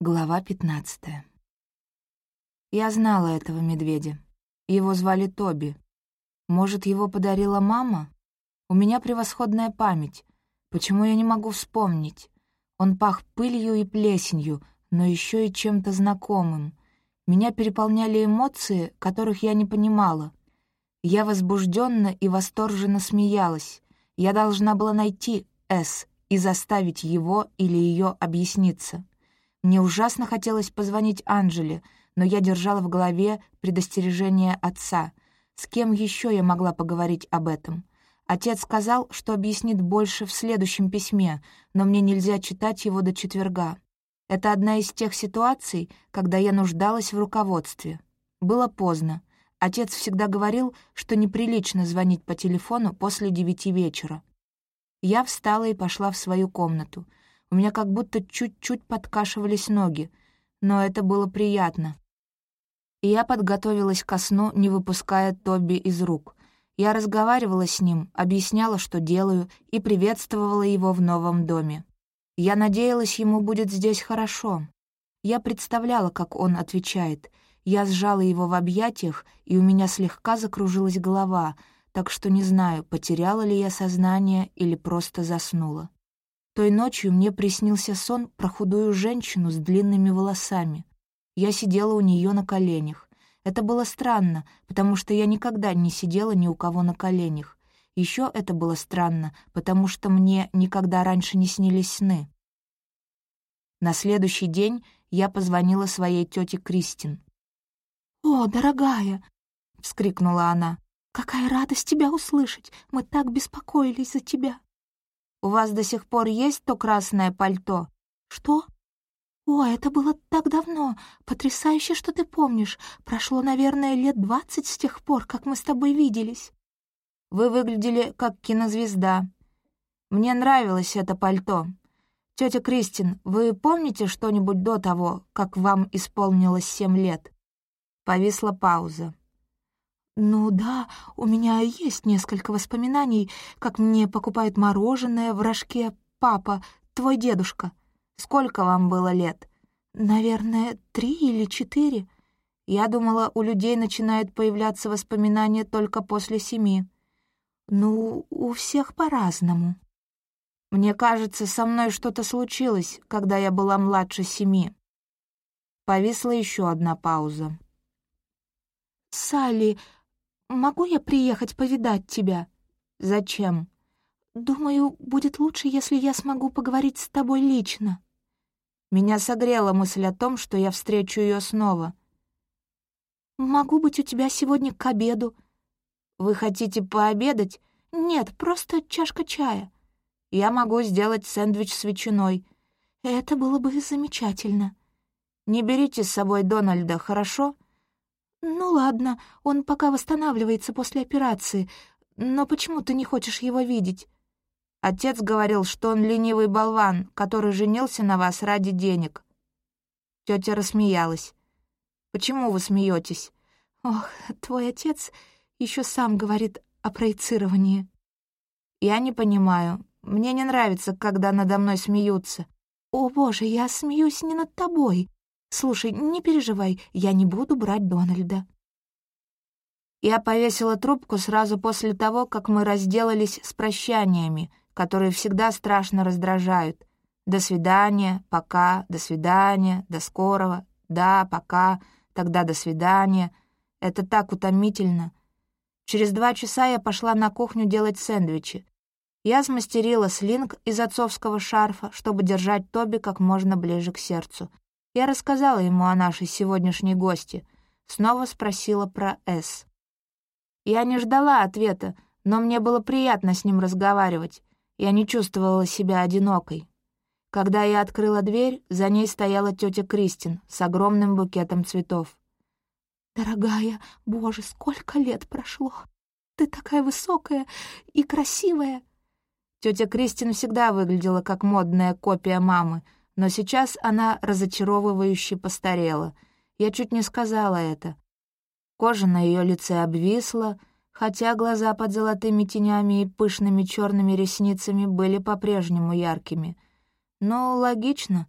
Глава 15. Я знала этого медведя. Его звали Тоби. Может, его подарила мама? У меня превосходная память. Почему я не могу вспомнить? Он пах пылью и плесенью, но еще и чем-то знакомым. Меня переполняли эмоции, которых я не понимала. Я возбужденно и восторженно смеялась. Я должна была найти С и заставить его или ее объясниться. Мне ужасно хотелось позвонить Анжеле, но я держала в голове предостережение отца. С кем еще я могла поговорить об этом? Отец сказал, что объяснит больше в следующем письме, но мне нельзя читать его до четверга. Это одна из тех ситуаций, когда я нуждалась в руководстве. Было поздно. Отец всегда говорил, что неприлично звонить по телефону после 9 вечера. Я встала и пошла в свою комнату. У меня как будто чуть-чуть подкашивались ноги, но это было приятно. И я подготовилась ко сну, не выпуская Тоби из рук. Я разговаривала с ним, объясняла, что делаю, и приветствовала его в новом доме. Я надеялась, ему будет здесь хорошо. Я представляла, как он отвечает. Я сжала его в объятиях, и у меня слегка закружилась голова, так что не знаю, потеряла ли я сознание или просто заснула. Той ночью мне приснился сон про худую женщину с длинными волосами. Я сидела у нее на коленях. Это было странно, потому что я никогда не сидела ни у кого на коленях. Еще это было странно, потому что мне никогда раньше не снились сны. На следующий день я позвонила своей тете Кристин. «О, дорогая!» — вскрикнула она. «Какая радость тебя услышать! Мы так беспокоились за тебя!» «У вас до сих пор есть то красное пальто?» «Что? О, это было так давно. Потрясающе, что ты помнишь. Прошло, наверное, лет 20 с тех пор, как мы с тобой виделись». «Вы выглядели как кинозвезда. Мне нравилось это пальто. Тетя Кристин, вы помните что-нибудь до того, как вам исполнилось 7 лет?» Повисла пауза. «Ну да, у меня есть несколько воспоминаний, как мне покупают мороженое в рожке папа, твой дедушка. Сколько вам было лет?» «Наверное, 3 или 4. Я думала, у людей начинают появляться воспоминания только после 7. Ну, у всех по-разному». «Мне кажется, со мной что-то случилось, когда я была младше 7. Повисла еще одна пауза. «Салли, могу я приехать повидать тебя?» «Зачем?» «Думаю, будет лучше, если я смогу поговорить с тобой лично». Меня согрела мысль о том, что я встречу ее снова. «Могу быть у тебя сегодня к обеду». «Вы хотите пообедать?» «Нет, просто чашка чая». «Я могу сделать сэндвич с ветчиной». «Это было бы замечательно». «Не берите с собой Дональда, хорошо?» «Ну ладно, он пока восстанавливается после операции, но почему ты не хочешь его видеть?» «Отец говорил, что он ленивый болван, который женился на вас ради денег». Тетя рассмеялась. «Почему вы смеетесь?» «Ох, твой отец еще сам говорит о проецировании». «Я не понимаю. Мне не нравится, когда надо мной смеются». «О, боже, я смеюсь не над тобой. Слушай, не переживай, я не буду брать Дональда». Я повесила трубку сразу после того, как мы разделались с прощаниями, которые всегда страшно раздражают. «До свидания», «пока», «до свидания», «до скорого», «да», «пока», «тогда до свидания». Это так утомительно. Через 2 часа я пошла на кухню делать сэндвичи. Я смастерила слинг из отцовского шарфа, чтобы держать Тоби как можно ближе к сердцу. Я рассказала ему о нашей сегодняшней гости. Снова спросила про С. Я не ждала ответа, но мне было приятно с ним разговаривать. Я не чувствовала себя одинокой. Когда я открыла дверь, за ней стояла тетя Кристин с огромным букетом цветов. «Дорогая, боже, сколько лет прошло! Ты такая высокая и красивая!» Тетя Кристин всегда выглядела как модная копия мамы, но сейчас она разочаровывающе постарела. Я чуть не сказала это. Кожа на ее лице обвисла, хотя глаза под золотыми тенями и пышными черными ресницами были по-прежнему яркими. Но логично,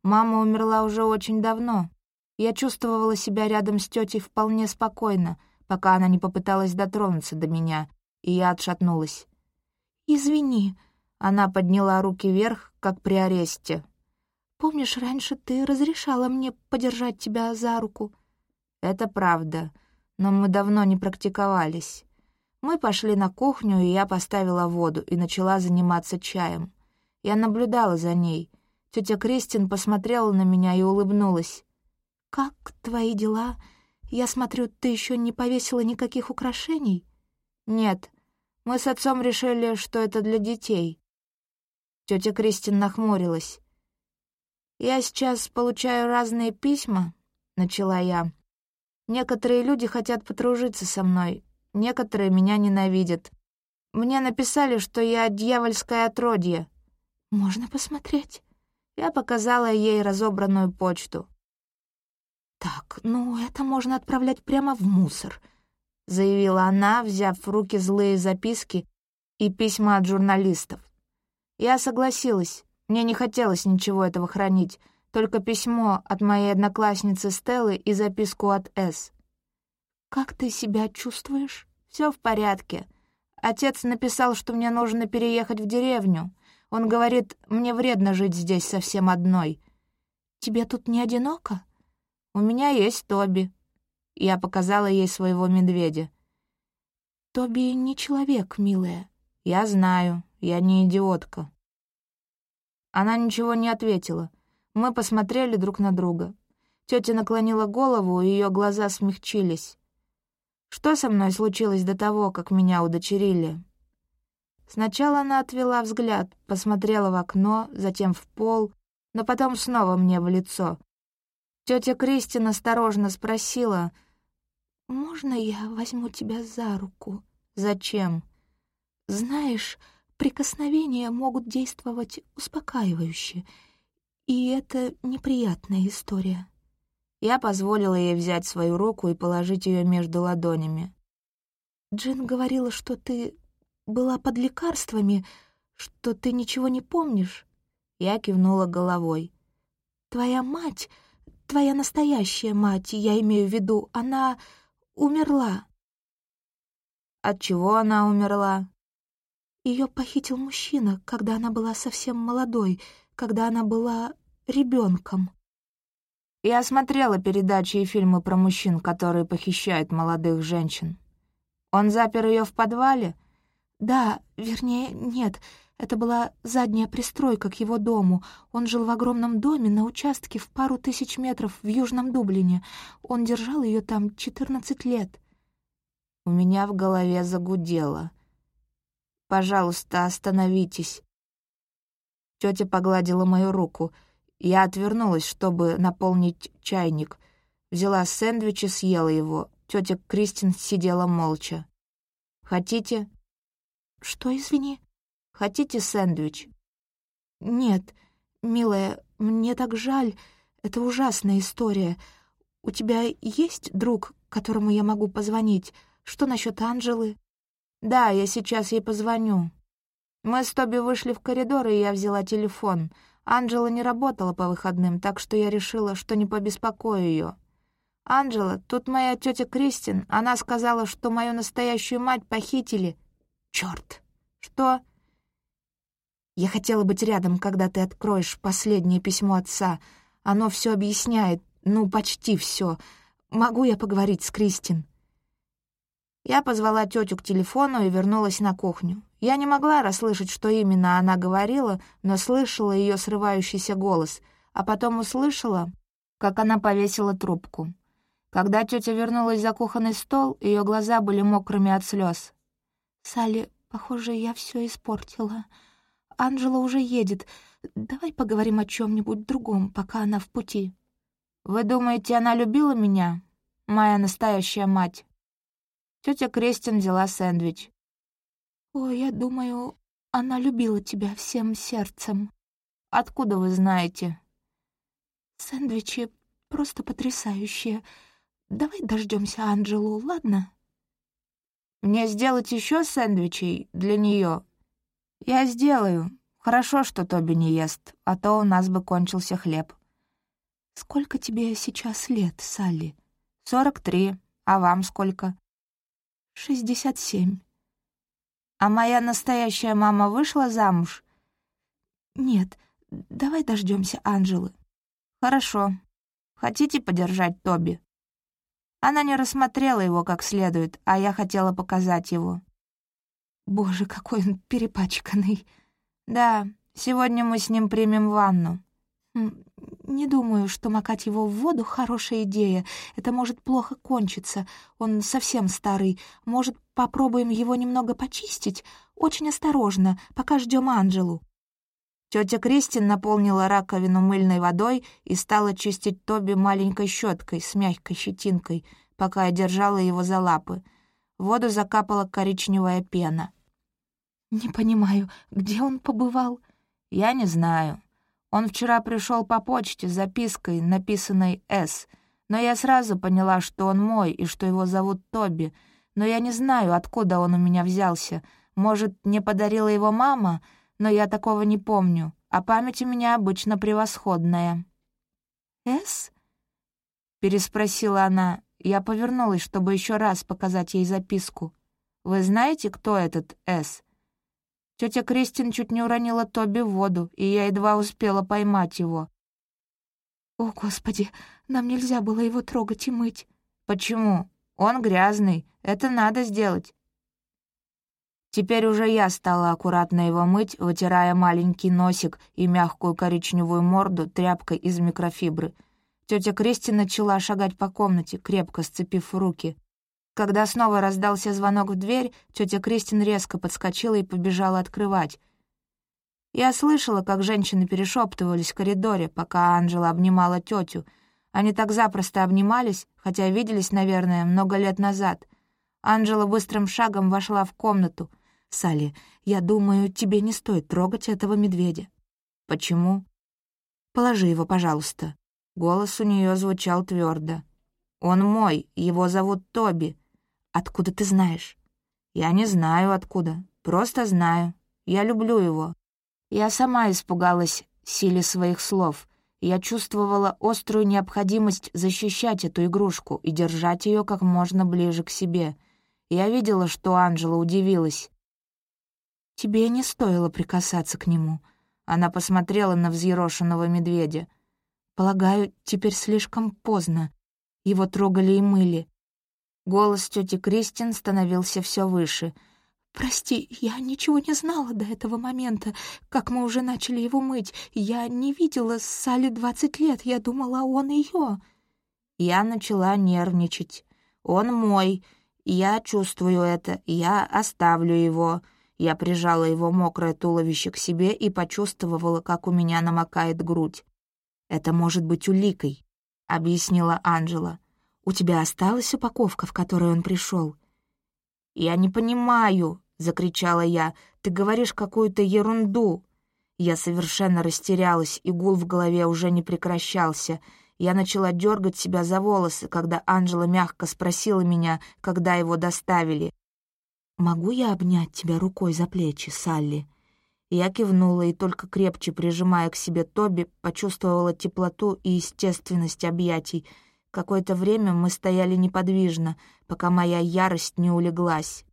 Мама умерла уже очень давно. Я чувствовала себя рядом с тетей вполне спокойно, пока она не попыталась дотронуться до меня, и я отшатнулась. «Извини», — она подняла руки вверх, как при аресте. «Помнишь, раньше ты разрешала мне подержать тебя за руку?» «Это правда, но мы давно не практиковались. Мы пошли на кухню, и я поставила воду и начала заниматься чаем. Я наблюдала за ней. Тетя Кристин посмотрела на меня и улыбнулась. «Как твои дела? Я смотрю, ты еще не повесила никаких украшений?» «Нет, мы с отцом решили, что это для детей». Тетя Кристин нахмурилась. «Я сейчас получаю разные письма», — начала я. «Некоторые люди хотят подружиться со мной, некоторые меня ненавидят. Мне написали, что я дьявольское отродье». «Можно посмотреть?» Я показала ей разобранную почту. «Так, это можно отправлять прямо в мусор», — заявила она, взяв в руки злые записки и письма от журналистов. Я согласилась. Мне не хотелось ничего этого хранить, только письмо от моей одноклассницы Стеллы и записку от С. «Как ты себя чувствуешь?» «Все в порядке. Отец написал, что мне нужно переехать в деревню. Он говорит, мне вредно жить здесь совсем одной». «Тебе тут не одиноко?» «У меня есть Тоби». Я показала ей своего медведя. «Тоби не человек, милая». «Я знаю, я не идиотка». Она ничего не ответила. Мы посмотрели друг на друга. Тетя наклонила голову, и ее глаза смягчились. «Что со мной случилось до того, как меня удочерили?» Сначала она отвела взгляд, посмотрела в окно, затем в пол, но потом снова мне в лицо. Тетя Кристин осторожно спросила: «Можно я возьму тебя за руку?» «Зачем?» «Знаешь, прикосновения могут действовать успокаивающе, и это неприятная история». Я позволила ей взять свою руку и положить ее между ладонями. «Джин говорила, что ты была под лекарствами, что ты ничего не помнишь?» Я кивнула головой. «Твоя мать, твоя настоящая мать, я имею в виду, она умерла». «От чего она умерла?» Ее похитил мужчина, когда она была совсем молодой, когда она была ребенком. Я смотрела передачи и фильмы про мужчин, которые похищают молодых женщин. Он запер ее в подвале? Да, вернее, нет. Это была задняя пристройка к его дому. Он жил в огромном доме на участке в пару тысяч метров в Южном Дублине. Он держал ее там 14 лет. У меня в голове загудело. «Пожалуйста, остановитесь». Тетя погладила мою руку. Я отвернулась, чтобы наполнить чайник. Взяла сэндвич и съела его. Тетя Кристин сидела молча. «Хотите?» «Что, извини?» «Хотите сэндвич?» «Нет, милая, мне так жаль. Это ужасная история. У тебя есть друг, которому я могу позвонить? Что насчет Анжелы?» «Да, я сейчас ей позвоню». Мы с Тоби вышли в коридор, и я взяла телефон. Анжела не работала по выходным, так что я решила, что не побеспокою ее. «Анжела, тут моя тетя Кристин. Она сказала, что мою настоящую мать похитили». «Чёрт! Что?» «Я хотела быть рядом, когда ты откроешь последнее письмо отца. Оно все объясняет, почти все. Могу я поговорить с Кристин?» Я позвала тетю к телефону и вернулась на кухню. Я не могла расслышать, что именно она говорила, но слышала ее срывающийся голос, а потом услышала, как она повесила трубку. Когда тетя вернулась за кухонный стол, ее глаза были мокрыми от слез. «Салли, похоже, я все испортила. Анжела уже едет. Давай поговорим о чем-нибудь другом, пока она в пути». «Вы думаете, она любила меня? Моя настоящая мать?» Тетя Кристин взяла сэндвич. «Ой, я думаю, она любила тебя всем сердцем». «Откуда вы знаете?» «Сэндвичи просто потрясающие. Давай дождемся Анжелу, ладно?» «Мне сделать еще сэндвичей для нее?» «Я сделаю. Хорошо, что Тоби не ест, а то у нас бы кончился хлеб». «Сколько тебе сейчас лет, Салли?» 43. А вам сколько? 67. А моя настоящая мама вышла замуж? Нет, давай дождемся Анжелы. Хорошо. Хотите подержать Тоби? Она не рассмотрела его как следует, а я хотела показать его. Боже, какой он перепачканный. Да, сегодня мы с ним примем ванну. Не думаю, что макать его в воду — хорошая идея. Это может плохо кончиться. Он совсем старый. Может, попробуем его немного почистить? Очень осторожно, пока ждем Анжелу. Тетя Кристин наполнила раковину мыльной водой и стала чистить Тоби маленькой щеткой с мягкой щетинкой, пока я держала его за лапы. В воду закапала коричневая пена. «Не понимаю, где он побывал?» «Я не знаю. Он вчера пришел по почте с запиской, написанной «С», но я сразу поняла, что он мой и что его зовут Тоби, но я не знаю, откуда он у меня взялся. Может, мне подарила его мама, но я такого не помню, а память у меня обычно превосходная». «С?» — переспросила она. Я повернулась, чтобы еще раз показать ей записку. «Вы знаете, кто этот С?» Тетя Кристин чуть не уронила Тоби в воду, и я едва успела поймать его. «О, Господи, нам нельзя было его трогать и мыть». «Почему? Он грязный. Это надо сделать». Теперь уже я стала аккуратно его мыть, вытирая маленький носик и мягкую коричневую морду тряпкой из микрофибры. Тетя Кристин начала шагать по комнате, крепко сцепив руки. Когда снова раздался звонок в дверь, тетя Кристин резко подскочила и побежала открывать. Я слышала, как женщины перешептывались в коридоре, пока Анжела обнимала тетю. Они так запросто обнимались, хотя виделись, наверное, много лет назад. Анжела быстрым шагом вошла в комнату. «Салли, я думаю, тебе не стоит трогать этого медведя». «Почему?» «Положи его, пожалуйста». Голос у нее звучал твердо. «Он мой, его зовут Тоби». «Откуда ты знаешь?» «Я не знаю, откуда. Просто знаю. Я люблю его». Я сама испугалась силе своих слов. Я чувствовала острую необходимость защищать эту игрушку и держать ее как можно ближе к себе. Я видела, что Анжела удивилась. «Тебе не стоило прикасаться к нему». Она посмотрела на взъерошенного медведя. «Полагаю, теперь слишком поздно. Его трогали и мыли». Голос тети Кристин становился все выше. «Прости, я ничего не знала до этого момента, как мы уже начали его мыть. Я не видела Салли 20 лет, я думала, он ее». Я начала нервничать. «Он мой, я чувствую это, я оставлю его». Я прижала его мокрое туловище к себе и почувствовала, как у меня намокает грудь. «Это может быть уликой», — объяснила Анжела. «У тебя осталась упаковка, в которой он пришел?» «Я не понимаю», — закричала я. «Ты говоришь какую-то ерунду». Я совершенно растерялась, и гул в голове уже не прекращался. Я начала дергать себя за волосы, когда Анжела мягко спросила меня, когда его доставили. «Могу я обнять тебя рукой за плечи, Салли?» Я кивнула и, только крепче прижимая к себе Тоби, почувствовала теплоту и естественность объятий. Какое-то время мы стояли неподвижно, пока моя ярость не улеглась.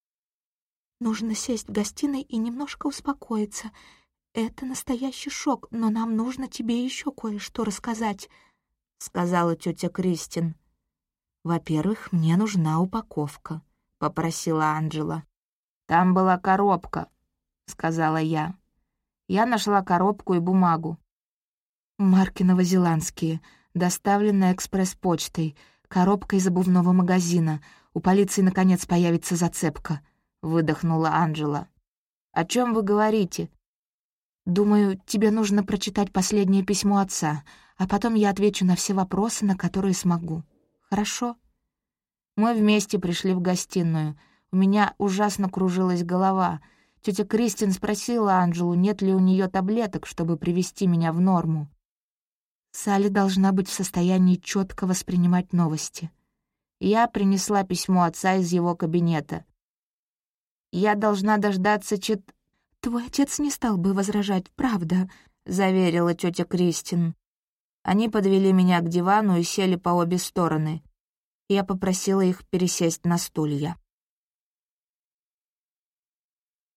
«Нужно сесть в гостиной и немножко успокоиться. Это настоящий шок, но нам нужно тебе еще кое-что рассказать», — сказала тетя Кристин. «Во-первых, мне нужна упаковка», — попросила Анжела. «Там была коробка», — сказала я. Я нашла коробку и бумагу. «Марки новозеландские, доставленная экспресс-почтой, коробка из обувного магазина. У полиции, наконец, появится зацепка», — выдохнула Анжела. «О чем вы говорите?» «Думаю, тебе нужно прочитать последнее письмо отца, а потом я отвечу на все вопросы, на которые смогу. Хорошо?» Мы вместе пришли в гостиную. У меня ужасно кружилась голова. Тетя Кристин спросила Анжелу, нет ли у нее таблеток, чтобы привести меня в норму. Салли должна быть в состоянии четко воспринимать новости. Я принесла письмо отца из его кабинета. «Я должна дождаться «Твой отец не стал бы возражать, правда», — заверила тетя Кристин. Они подвели меня к дивану и сели по обе стороны. Я попросила их пересесть на стулья.